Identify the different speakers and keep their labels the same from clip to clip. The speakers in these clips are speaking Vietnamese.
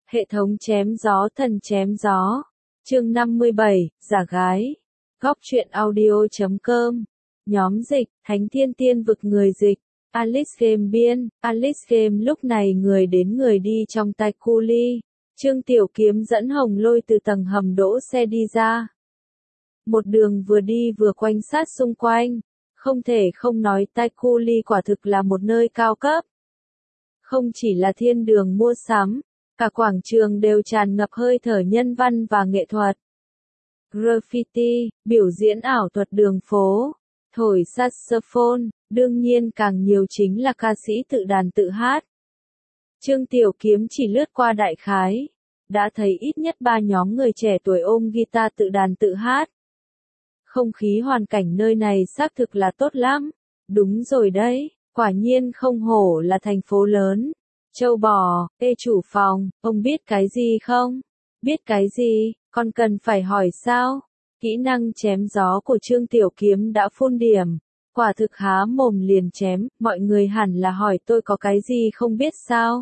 Speaker 1: Hệ thống chém gió thần chém gió. Chương 57, giả gái. Góc truyện audio.com. Nhóm dịch, Thánh Thiên Tiên vực người dịch. Alice Game biên, Alice Game lúc này người đến người đi trong tay cu ly. Trương Tiểu Kiếm dẫn Hồng Lôi từ tầng hầm đỗ xe đi ra. Một đường vừa đi vừa quan sát xung quanh. Không thể không nói tai cu ly quả thực là một nơi cao cấp. Không chỉ là thiên đường mua sắm, cả quảng trường đều tràn ngập hơi thở nhân văn và nghệ thuật. Graffiti, biểu diễn ảo thuật đường phố, thổi saxophone, đương nhiên càng nhiều chính là ca sĩ tự đàn tự hát. Trương Tiểu Kiếm chỉ lướt qua đại khái, đã thấy ít nhất 3 nhóm người trẻ tuổi ôm guitar tự đàn tự hát. Không khí hoàn cảnh nơi này xác thực là tốt lắm. Đúng rồi đấy, quả nhiên không hổ là thành phố lớn. Châu bò, ê chủ phòng, ông biết cái gì không? Biết cái gì, còn cần phải hỏi sao? Kỹ năng chém gió của Trương Tiểu Kiếm đã phun điểm. Quả thực há mồm liền chém, mọi người hẳn là hỏi tôi có cái gì không biết sao?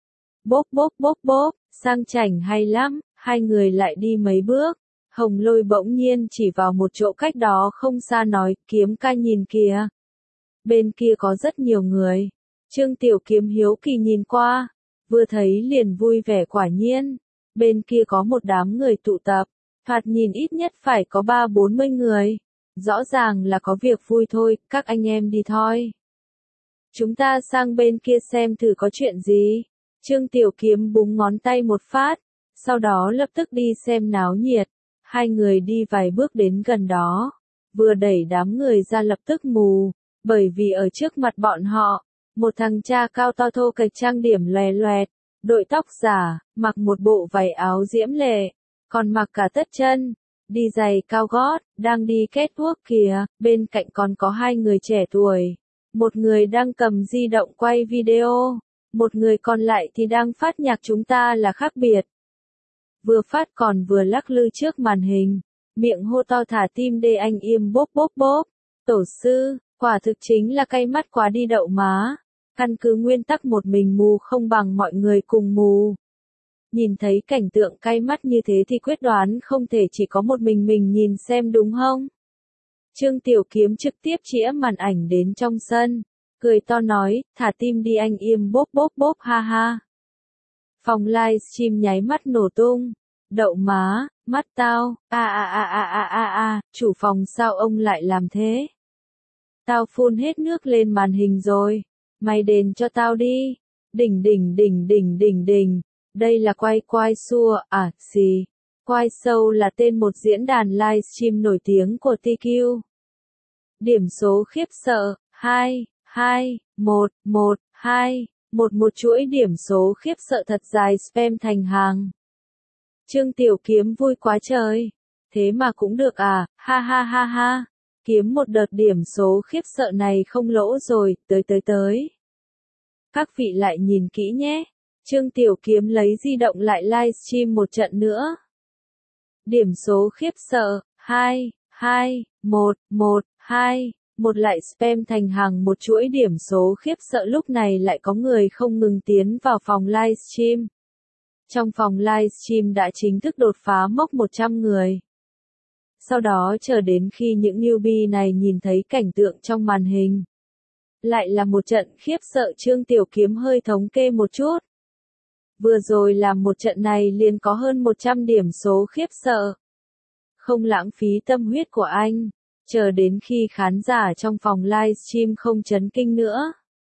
Speaker 1: Bốp bốp bốp bốp, sang chảnh hay lắm, hai người lại đi mấy bước. Hồng Lôi bỗng nhiên chỉ vào một chỗ cách đó không xa nói, Kiếm ca nhìn kìa. Bên kia có rất nhiều người. Trương Tiểu Kiếm hiếu kỳ nhìn qua, vừa thấy liền vui vẻ quả nhiên. Bên kia có một đám người tụ tập, thoạt nhìn ít nhất phải có 30-40 người. Rõ ràng là có việc vui thôi, các anh em đi thôi. Chúng ta sang bên kia xem thử có chuyện gì. Trương Tiểu Kiếm búng ngón tay một phát, sau đó lập tức đi xem náo nhiệt. Hai người đi vài bước đến gần đó, vừa đẩy đám người ra lập tức mù, bởi vì ở trước mặt bọn họ, một thằng cha cao to thô kệch trang điểm loè loẹt, đội tóc giả, mặc một bộ váy áo diễm lệ, còn mặc cả tất chân, đi giày cao gót, đang đi catwalk kìa, bên cạnh còn có hai người trẻ tuổi, một người đang cầm di động quay video, một người còn lại thì đang phát nhạc chúng ta là khác biệt. Vừa phát còn vừa lắc lư trước màn hình, miệng hô to thả tim đê anh im bốp bốp bốp. Tổ sư, quả thực chính là cay mắt quá đi đậu má. Căn cứ nguyên tắc một mình mù không bằng mọi người cùng mù. Nhìn thấy cảnh tượng cay mắt như thế thì quyết đoán không thể chỉ có một mình nhìn xem đúng không? Trương Tiểu Kiếm trực tiếp chĩa màn ảnh đến trong sân, cười to nói, thả tim đi anh im bốp bốp bốp ha ha. Phòng livestream nháy mắt nổ tung. Đậu má, mắt tao, chủ phòng sao ông lại làm thế? Tao phun hết nước lên màn hình rồi, mày đền cho tao đi. Đỉnh đỉnh đỉnh đỉnh đỉnh đỉnh, đây là quay xua, Quay show là tên một diễn đàn livestream nổi tiếng của TQ. Điểm số khiếp sợ, 2, 2, 1, 1, 2. Một chuỗi điểm số khiếp sợ thật dài spam thành hàng. Trương Tiểu Kiếm vui quá trời. Thế mà cũng được à, ha ha ha ha. Kiếm một đợt điểm số khiếp sợ này không lỗ rồi, tới. Các vị lại nhìn kỹ nhé. Trương Tiểu Kiếm lấy di động lại livestream một trận nữa. Điểm số khiếp sợ, 2, 2, 1, 1, 2. Một lại spam thành hàng một chuỗi điểm số khiếp sợ lúc này lại có người không ngừng tiến vào phòng livestream. Trong phòng livestream đã chính thức đột phá mốc 100 người. Sau đó chờ đến khi những newbie này nhìn thấy cảnh tượng trong màn hình. Lại là một trận khiếp sợ. Trương Tiểu Kiếm hơi thống kê một chút. Vừa rồi làm một trận này liền có hơn 100 điểm số khiếp sợ. Không lãng phí tâm huyết của anh. Chờ đến khi khán giả trong phòng livestream không chấn kinh nữa.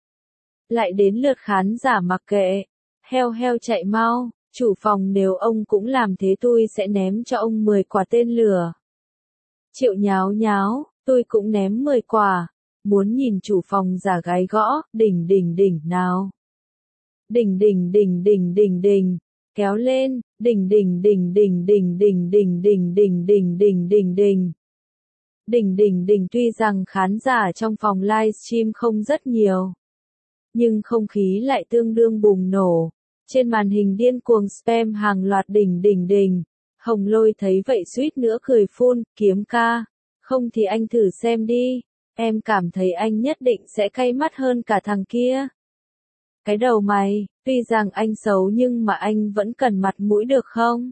Speaker 1: Lại đến lượt khán giả mặc kệ. Heo chạy mau, chủ phòng nếu ông cũng làm thế tôi sẽ ném cho ông 10 quả tên lửa. Triệu nháo, tôi cũng ném 10 quả. Muốn nhìn chủ phòng giả gái gõ, đỉnh đỉnh đỉnh nào. Đỉnh đỉnh đỉnh đỉnh đỉnh đỉnh, kéo lên, đỉnh đỉnh đỉnh đỉnh đỉnh đỉnh đỉnh đỉnh đỉnh đỉnh đỉnh đỉnh đỉnh. Đỉnh đỉnh đỉnh tuy rằng khán giả trong phòng livestream không rất nhiều, nhưng không khí lại tương đương bùng nổ. Trên màn hình điên cuồng spam hàng loạt đỉnh đỉnh đỉnh. Hồng Lôi thấy vậy suýt nữa cười phun, Kiếm ca, không thì anh thử xem đi, em cảm thấy anh nhất định sẽ cay mắt hơn cả thằng kia. Cái đầu mày, tuy rằng anh xấu nhưng mà anh vẫn cần mặt mũi được không?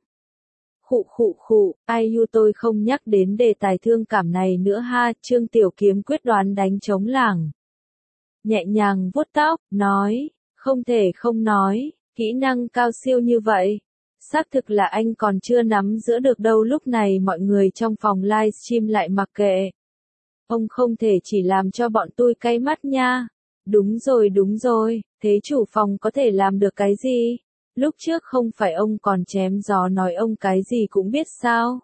Speaker 1: Khụ, ai u tôi không nhắc đến đề tài thương cảm này nữa ha, Trương Tiểu Kiếm quyết đoán đánh trống lảng. Nhẹ nhàng vuốt tóc, nói, không thể không nói, kỹ năng cao siêu như vậy. Xác thực là anh còn chưa nắm giữ được đâu. Lúc này mọi người trong phòng livestream lại mặc kệ. Ông không thể chỉ làm cho bọn tôi cay mắt nha. Đúng rồi, thế chủ phòng có thể làm được cái gì? Lúc trước không phải ông còn chém gió nói ông cái gì cũng biết sao?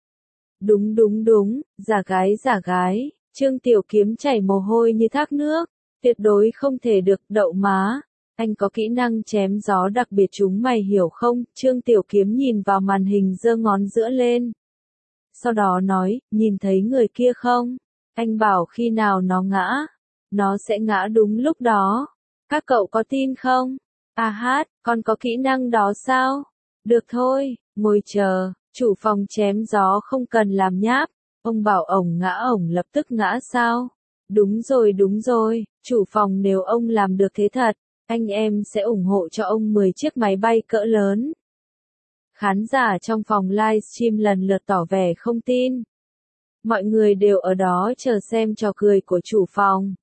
Speaker 1: Đúng, giả gái, Trương Tiểu Kiếm chảy mồ hôi như thác nước, tuyệt đối không thể được. Đậu má, anh có kỹ năng chém gió đặc biệt chúng mày hiểu không? Trương Tiểu Kiếm nhìn vào màn hình giơ ngón giữa lên. Sau đó nói, nhìn thấy người kia không? Anh bảo khi nào nó ngã, nó sẽ ngã đúng lúc đó. Các cậu có tin không? À hát, con có kỹ năng đó sao? Được thôi, ngồi chờ, chủ phòng chém gió không cần làm nháp. Ông bảo ổng ngã ổng lập tức ngã sao? Đúng rồi, chủ phòng nếu ông làm được thế thật, anh em sẽ ủng hộ cho ông 10 chiếc máy bay cỡ lớn. Khán giả trong phòng livestream lần lượt tỏ vẻ không tin. Mọi người đều ở đó chờ xem trò cười của chủ phòng.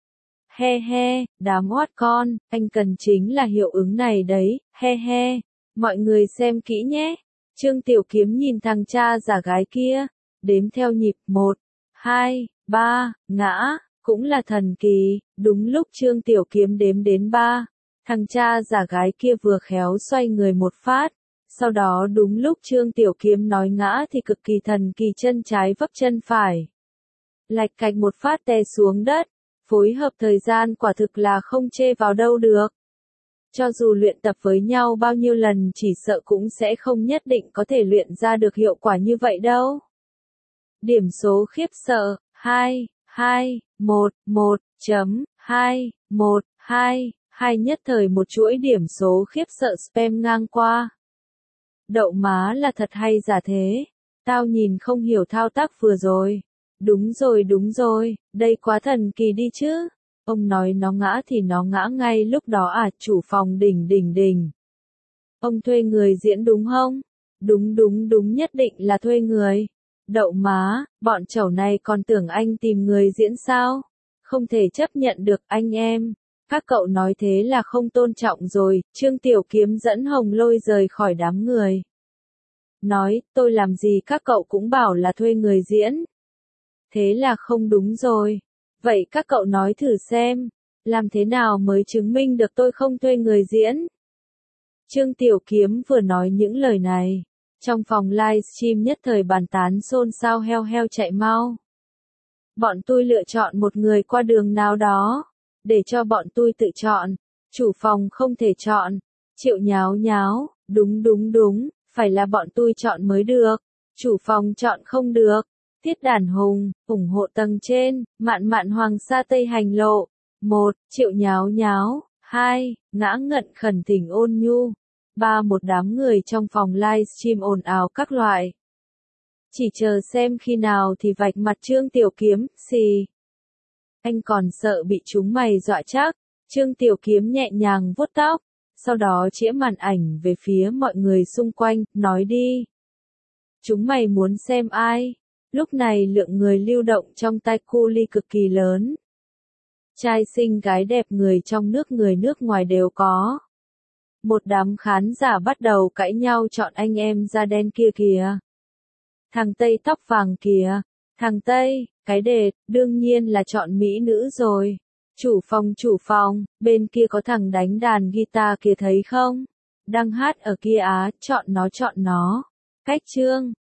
Speaker 1: He, đám oát con, anh cần chính là hiệu ứng này đấy, he. Mọi người xem kỹ nhé. Trương Tiểu Kiếm nhìn thằng cha giả gái kia, đếm theo nhịp 1, 2, 3, ngã, cũng là thần kỳ. Đúng lúc Trương Tiểu Kiếm đếm đến 3, thằng cha giả gái kia vừa khéo xoay người một phát. Sau đó đúng lúc Trương Tiểu Kiếm nói ngã thì cực kỳ thần kỳ chân trái vấp chân phải. Lạch cạch một phát té xuống đất. Phối hợp thời gian quả thực là không chê vào đâu được. Cho dù luyện tập với nhau bao nhiêu lần chỉ sợ cũng sẽ không nhất định có thể luyện ra được hiệu quả như vậy đâu. Điểm số khiếp sợ, 2, nhất thời một chuỗi điểm số khiếp sợ spam ngang qua. Đậu má là thật hay giả thế? Tao nhìn không hiểu thao tác vừa rồi. Đúng rồi, đây quá thần kỳ đi chứ. Ông nói nó ngã thì nó ngã ngay lúc đó à, chủ phòng đỉnh. Ông thuê người diễn đúng không? Đúng nhất định là thuê người. Đậu má, bọn chẩu này còn tưởng anh tìm người diễn sao? Không thể chấp nhận được anh em. Các cậu nói thế là không tôn trọng rồi. Trương Tiểu Kiếm dẫn Hồng Lôi rời khỏi đám người. Nói, tôi làm gì các cậu cũng bảo là thuê người diễn. Thế là không đúng rồi. Vậy các cậu nói thử xem, làm thế nào mới chứng minh được tôi không thuê người diễn? Trương Tiểu Kiếm vừa nói những lời này, trong phòng livestream nhất thời bàn tán xôn xao heo chạy mau. Bọn tôi lựa chọn một người qua đường nào đó, để cho bọn tôi tự chọn, chủ phòng không thể chọn. Triệu nháo, đúng, phải là bọn tôi chọn mới được, chủ phòng chọn không được. Tiết Đản Hùng, ủng hộ tầng trên, mạn Hoàng Sa Tây Hành Lộ. 1. Triệu nháo. 2. Ngã ngận khẩn thỉnh ôn nhu. 3. Một đám người trong phòng livestream ồn ào các loại. Chỉ chờ xem khi nào thì vạch mặt Trương Tiểu Kiếm, xì. Anh còn sợ bị chúng mày dọa chắc. Trương Tiểu Kiếm nhẹ nhàng vuốt tóc, sau đó chĩa màn ảnh về phía mọi người xung quanh, nói đi. Chúng mày muốn xem ai? Lúc này lượng người lưu động trong tai cu ly cực kỳ lớn. Trai xinh gái đẹp người trong nước người nước ngoài đều có. Một đám khán giả bắt đầu cãi nhau chọn anh em da đen kia kìa. Thằng Tây tóc vàng kìa. Thằng Tây, cái đệt, đương nhiên là chọn mỹ nữ rồi. Chủ phòng, bên kia có thằng đánh đàn guitar kia thấy không? Đang hát ở kia á, chọn nó. Cách Trương